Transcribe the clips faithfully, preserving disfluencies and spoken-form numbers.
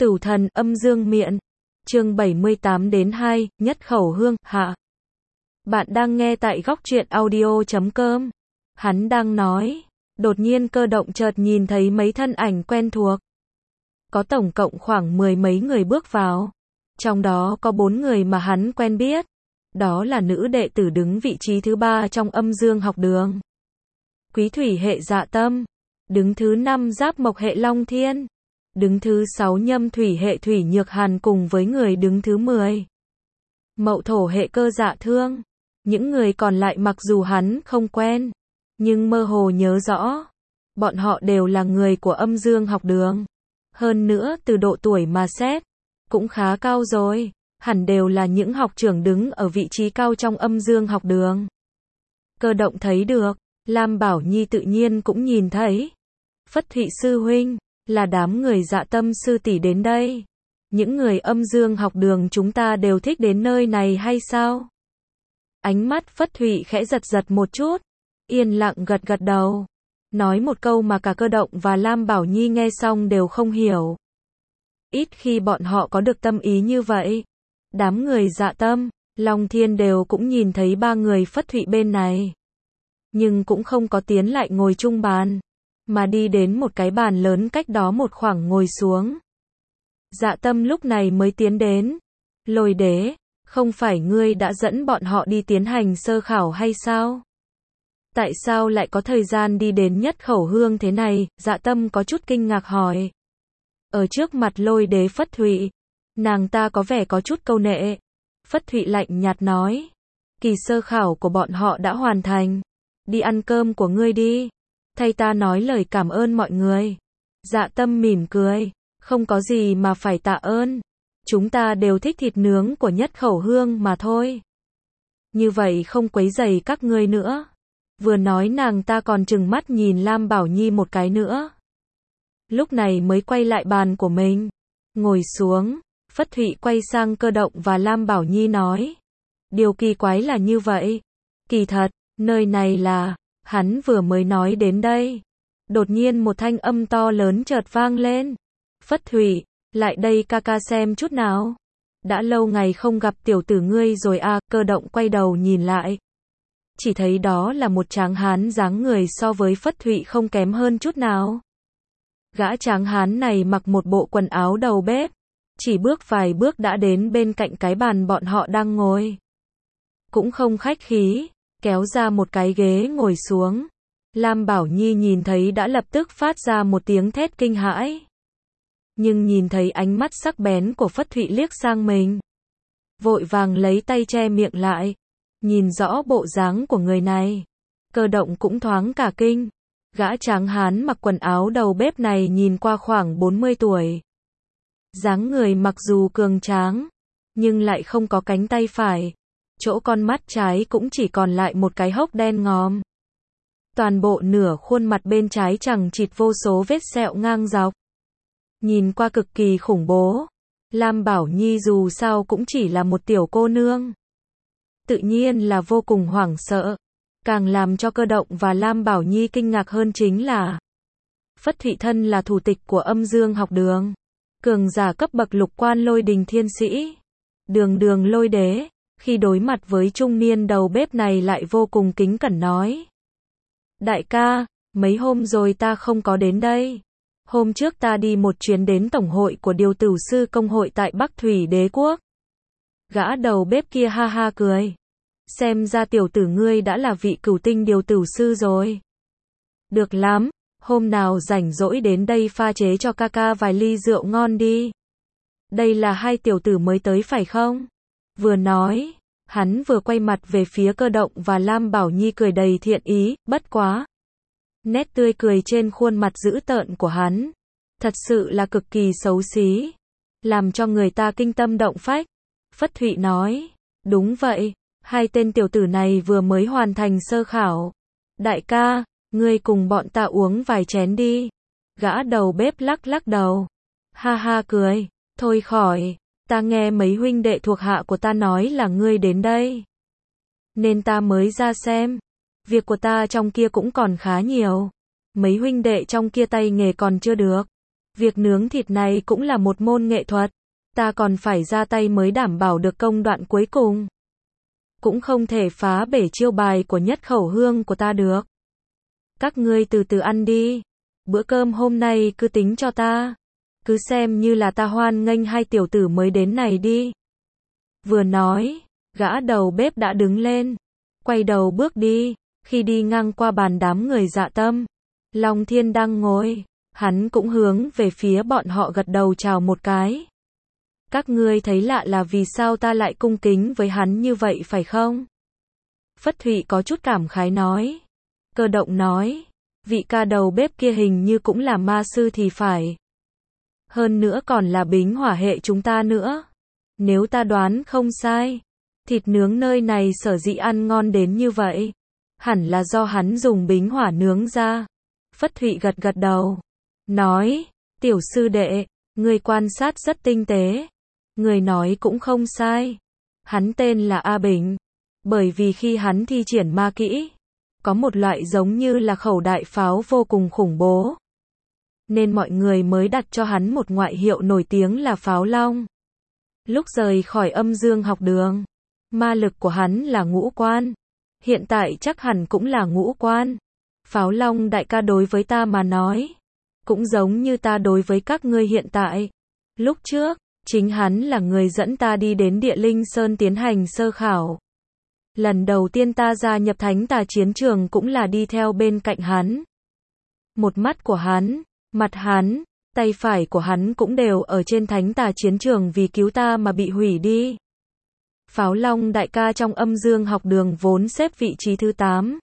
Tử thần âm dương miện. Chương bảy mươi tám đến hai, nhất khẩu hương, hạ. Bạn đang nghe tại góc truyện audio chấm com. Hắn đang nói. Đột nhiên Cơ Động chợt nhìn thấy mấy thân ảnh quen thuộc. Có tổng cộng khoảng mười mấy người bước vào. Trong đó có bốn người mà hắn quen biết. Đó là nữ đệ tử đứng vị trí thứ ba trong âm dương học đường. Quý thủy hệ Dạ Tâm. Đứng thứ năm Giáp Mộc hệ Long Thiên. Đứng thứ sáu Nhâm thủy hệ Thủy Nhược Hàn cùng với người đứng thứ mười. Mậu thổ hệ Cơ Dạ Thương. Những người còn lại mặc dù hắn không quen, nhưng mơ hồ nhớ rõ. Bọn họ đều là người của âm dương học đường. Hơn nữa từ độ tuổi mà xét, cũng khá cao rồi. Hẳn đều là những học trưởng đứng ở vị trí cao trong âm dương học đường. Cơ Động thấy được, Lam Bảo Nhi tự nhiên cũng nhìn thấy. Phất Thụy sư huynh, là đám người Dạ Tâm sư tỷ đến đây. Những người âm dương học đường chúng ta đều thích đến nơi này hay sao? Ánh mắt Phất Thụy khẽ giật giật một chút, yên lặng gật gật đầu. Nói một câu mà cả Cơ Động và Lam Bảo Nhi nghe xong đều không hiểu. Ít khi bọn họ có được tâm ý như vậy. Đám người Dạ Tâm, Long Thiên đều cũng nhìn thấy ba người Phất Thụy bên này. Nhưng cũng không có tiến lại ngồi chung bàn, mà đi đến một cái bàn lớn cách đó một khoảng ngồi xuống. Dạ Tâm lúc này mới tiến đến. Lôi Đế, không phải ngươi đã dẫn bọn họ đi tiến hành sơ khảo hay sao? Tại sao lại có thời gian đi đến nhất khẩu hương thế này? Dạ Tâm có chút kinh ngạc hỏi. Ở trước mặt Lôi Đế Phất Thụy, nàng ta có vẻ có chút câu nệ. Phất Thụy lạnh nhạt nói. Kỳ sơ khảo của bọn họ đã hoàn thành. Đi ăn cơm của ngươi đi. Thay ta nói lời cảm ơn mọi người. Dạ Tâm mỉm cười. Không có gì mà phải tạ ơn. Chúng ta đều thích thịt nướng của nhất khẩu hương mà thôi. Như vậy không quấy rầy các ngươi nữa. Vừa nói nàng ta còn trừng mắt nhìn Lam Bảo Nhi một cái nữa. Lúc này mới quay lại bàn của mình. Ngồi xuống. Phất Thụy quay sang Cơ Động và Lam Bảo Nhi nói. Điều kỳ quái là như vậy. Kỳ thật, nơi này là... Hắn vừa mới nói đến đây. Đột nhiên một thanh âm to lớn chợt vang lên. Phất Thụy, lại đây ca ca xem chút nào. Đã lâu ngày không gặp tiểu tử ngươi rồi à. Cơ Động quay đầu nhìn lại. Chỉ thấy đó là một tráng hán dáng người so với Phất Thụy không kém hơn chút nào. Gã tráng hán này mặc một bộ quần áo đầu bếp. Chỉ bước vài bước đã đến bên cạnh cái bàn bọn họ đang ngồi. Cũng không khách khí, kéo ra một cái ghế ngồi xuống. Lam Bảo Nhi nhìn thấy đã lập tức phát ra một tiếng thét kinh hãi. Nhưng nhìn thấy ánh mắt sắc bén của Phất Thụy liếc sang mình, vội vàng lấy tay che miệng lại. Nhìn rõ bộ dáng của người này, Cơ Động cũng thoáng cả kinh. Gã tráng hán mặc quần áo đầu bếp này nhìn qua khoảng bốn mươi tuổi. Dáng người mặc dù cường tráng, nhưng lại không có cánh tay phải. Chỗ con mắt trái cũng chỉ còn lại một cái hốc đen ngòm. Toàn bộ nửa khuôn mặt bên trái chằng chịt vô số vết sẹo ngang dọc. Nhìn qua cực kỳ khủng bố. Lam Bảo Nhi dù sao cũng chỉ là một tiểu cô nương, tự nhiên là vô cùng hoảng sợ. Càng làm cho Cơ Động và Lam Bảo Nhi kinh ngạc hơn chính là Phất Thụy thân là thủ tịch của âm dương học đường, cường giả cấp bậc lục quan lôi đình thiên sĩ, đường đường lôi đế. Khi đối mặt với trung niên đầu bếp này lại vô cùng kính cẩn nói. Đại ca, mấy hôm rồi ta không có đến đây. Hôm trước ta đi một chuyến đến tổng hội của điều tử sư công hội tại Bắc Thủy Đế Quốc. Gã đầu bếp kia ha ha cười. Xem ra tiểu tử ngươi đã là vị cửu tinh điều tử sư rồi. Được lắm, hôm nào rảnh rỗi đến đây pha chế cho ca ca vài ly rượu ngon đi. Đây là hai tiểu tử mới tới phải không? Vừa nói, hắn vừa quay mặt về phía Cơ Động và Lam Bảo Nhi cười đầy thiện ý, bất quá. Nét tươi cười trên khuôn mặt dữ tợn của hắn, thật sự là cực kỳ xấu xí, làm cho người ta kinh tâm động phách. Phất Thụy nói, đúng vậy, hai tên tiểu tử này vừa mới hoàn thành sơ khảo. Đại ca, ngươi cùng bọn ta uống vài chén đi. Gã đầu bếp lắc lắc đầu, ha ha cười, thôi khỏi. Ta nghe mấy huynh đệ thuộc hạ của ta nói là ngươi đến đây, nên ta mới ra xem. Việc của ta trong kia cũng còn khá nhiều. Mấy huynh đệ trong kia tay nghề còn chưa được. Việc nướng thịt này cũng là một môn nghệ thuật. Ta còn phải ra tay mới đảm bảo được công đoạn cuối cùng. Cũng không thể phá bể chiêu bài của nhất khẩu hương của ta được. Các ngươi từ từ ăn đi. Bữa cơm hôm nay cứ tính cho ta. Cứ xem như là ta hoan nghênh hai tiểu tử mới đến này đi. Vừa nói, gã đầu bếp đã đứng lên. Quay đầu bước đi. Khi đi ngang qua bàn đám người Dạ Tâm, Long Thiên đang ngồi. Hắn cũng hướng về phía bọn họ gật đầu chào một cái. Các ngươi thấy lạ là vì sao ta lại cung kính với hắn như vậy phải không? Phất Thụy có chút cảm khái nói. Cơ Động nói, vị ca đầu bếp kia hình như cũng là ma sư thì phải. Hơn nữa còn là bính hỏa hệ chúng ta nữa. Nếu ta đoán không sai, thịt nướng nơi này sở dĩ ăn ngon đến như vậy, hẳn là do hắn dùng bính hỏa nướng ra. Phất Thụy gật gật đầu, nói, tiểu sư đệ, người quan sát rất tinh tế. Người nói cũng không sai. Hắn tên là A Bình. Bởi vì khi hắn thi triển ma kỹ, có một loại giống như là khẩu đại pháo vô cùng khủng bố. Nên mọi người mới đặt cho hắn một ngoại hiệu nổi tiếng là Pháo Long. Lúc rời khỏi âm dương học đường, ma lực của hắn là ngũ quan. Hiện tại chắc hẳn cũng là ngũ quan. Pháo Long đại ca đối với ta mà nói, cũng giống như ta đối với các ngươi hiện tại. Lúc trước, chính hắn là người dẫn ta đi đến Địa Linh Sơn tiến hành sơ khảo. Lần đầu tiên ta gia nhập Thánh Tà chiến trường cũng là đi theo bên cạnh hắn. Một mắt của hắn, mặt hắn, tay phải của hắn cũng đều ở trên Thánh Tà chiến trường vì cứu ta mà bị hủy đi. Pháo Long đại ca trong âm dương học đường vốn xếp vị trí thứ tám.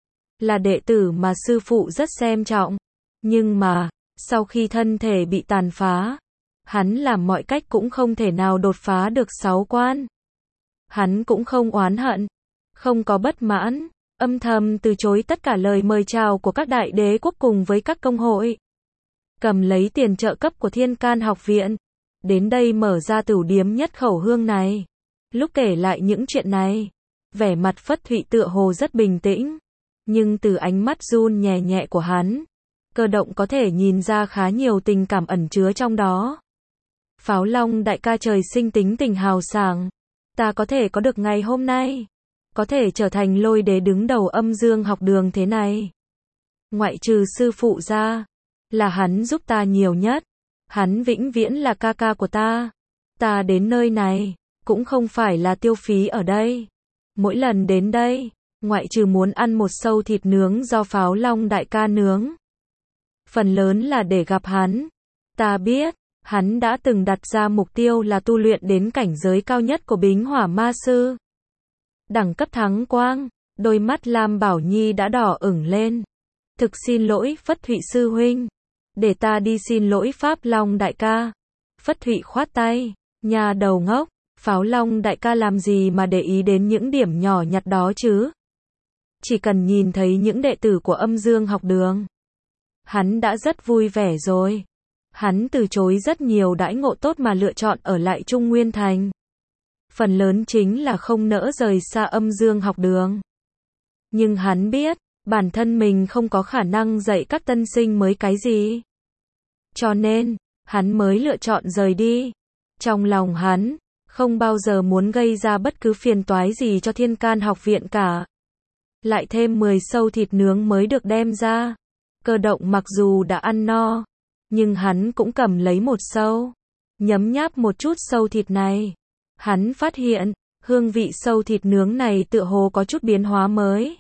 Là đệ tử mà sư phụ rất xem trọng. Nhưng mà, sau khi thân thể bị tàn phá, hắn làm mọi cách cũng không thể nào đột phá được sáu quan. Hắn cũng không oán hận, không có bất mãn, âm thầm từ chối tất cả lời mời chào của các đại đế quốc cùng với các công hội. Cầm lấy tiền trợ cấp của Thiên Can học viện, đến đây mở ra tửu điếm nhất khẩu hương này. Lúc kể lại những chuyện này, vẻ mặt Phất Thụy tựa hồ rất bình tĩnh, nhưng từ ánh mắt run nhẹ nhẹ của hắn, Cơ Động có thể nhìn ra khá nhiều tình cảm ẩn chứa trong đó. Pháo Long đại ca trời sinh tính tình hào sảng, ta có thể có được ngày hôm nay, có thể trở thành Lôi đế đứng đầu âm dương học đường thế này. Ngoại trừ sư phụ ra, là hắn giúp ta nhiều nhất. Hắn vĩnh viễn là ca ca của ta. Ta đến nơi này, cũng không phải là tiêu phí ở đây. Mỗi lần đến đây, ngoại trừ muốn ăn một sâu thịt nướng do Pháo Long đại ca nướng, phần lớn là để gặp hắn. Ta biết, hắn đã từng đặt ra mục tiêu là tu luyện đến cảnh giới cao nhất của bính hỏa ma sư. Đẳng cấp thắng quang, đôi mắt Lam Bảo Nhi đã đỏ ửng lên. Thực xin lỗi Phất Thụy sư huynh. Để ta đi xin lỗi Pháp Long đại ca. Phất Thụy khoát tay, nhà đầu ngốc, Pháo Long đại ca làm gì mà để ý đến những điểm nhỏ nhặt đó chứ. Chỉ cần nhìn thấy những đệ tử của âm dương học đường, hắn đã rất vui vẻ rồi. Hắn từ chối rất nhiều đãi ngộ tốt mà lựa chọn ở lại Trung Nguyên Thành. Phần lớn chính là không nỡ rời xa âm dương học đường. Nhưng hắn biết, bản thân mình không có khả năng dạy các tân sinh mới cái gì. Cho nên, hắn mới lựa chọn rời đi. Trong lòng hắn, không bao giờ muốn gây ra bất cứ phiền toái gì cho Thiên Can học viện cả. Lại thêm mười sâu thịt nướng mới được đem ra. Cơ Động mặc dù đã ăn no, nhưng hắn cũng cầm lấy một sâu, nhấm nháp một chút sâu thịt này. Hắn phát hiện, hương vị sâu thịt nướng này tựa hồ có chút biến hóa mới.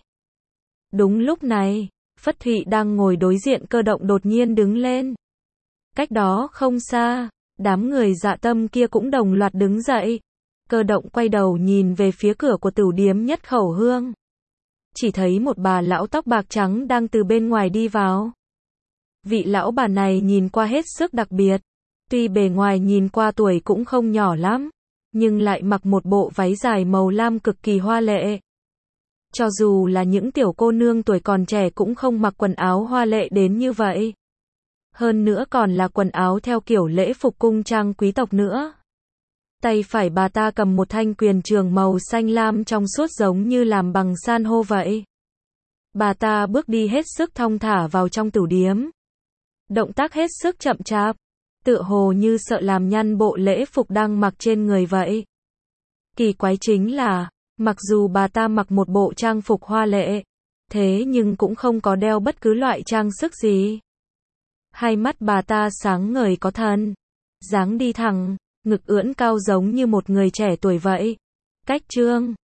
Đúng lúc này, Phất Thụy đang ngồi đối diện Cơ Động đột nhiên đứng lên. Cách đó không xa, đám người Dạ Tâm kia cũng đồng loạt đứng dậy. Cơ Động quay đầu nhìn về phía cửa của tửu điếm nhất khẩu hương. Chỉ thấy một bà lão tóc bạc trắng đang từ bên ngoài đi vào. Vị lão bà này nhìn qua hết sức đặc biệt. Tuy bề ngoài nhìn qua tuổi cũng không nhỏ lắm, nhưng lại mặc một bộ váy dài màu lam cực kỳ hoa lệ. Cho dù là những tiểu cô nương tuổi còn trẻ cũng không mặc quần áo hoa lệ đến như vậy. Hơn nữa còn là quần áo theo kiểu lễ phục cung trang quý tộc nữa. Tay phải bà ta cầm một thanh quyền trường màu xanh lam trong suốt giống như làm bằng san hô vậy. Bà ta bước đi hết sức thong thả vào trong tửu điếm. Động tác hết sức chậm chạp, tựa hồ như sợ làm nhăn bộ lễ phục đang mặc trên người vậy. Kỳ quái chính là, mặc dù bà ta mặc một bộ trang phục hoa lệ, thế nhưng cũng không có đeo bất cứ loại trang sức gì. Hai mắt bà ta sáng ngời có thần, dáng đi thẳng, ngực ưỡn cao giống như một người trẻ tuổi vậy. Cách trương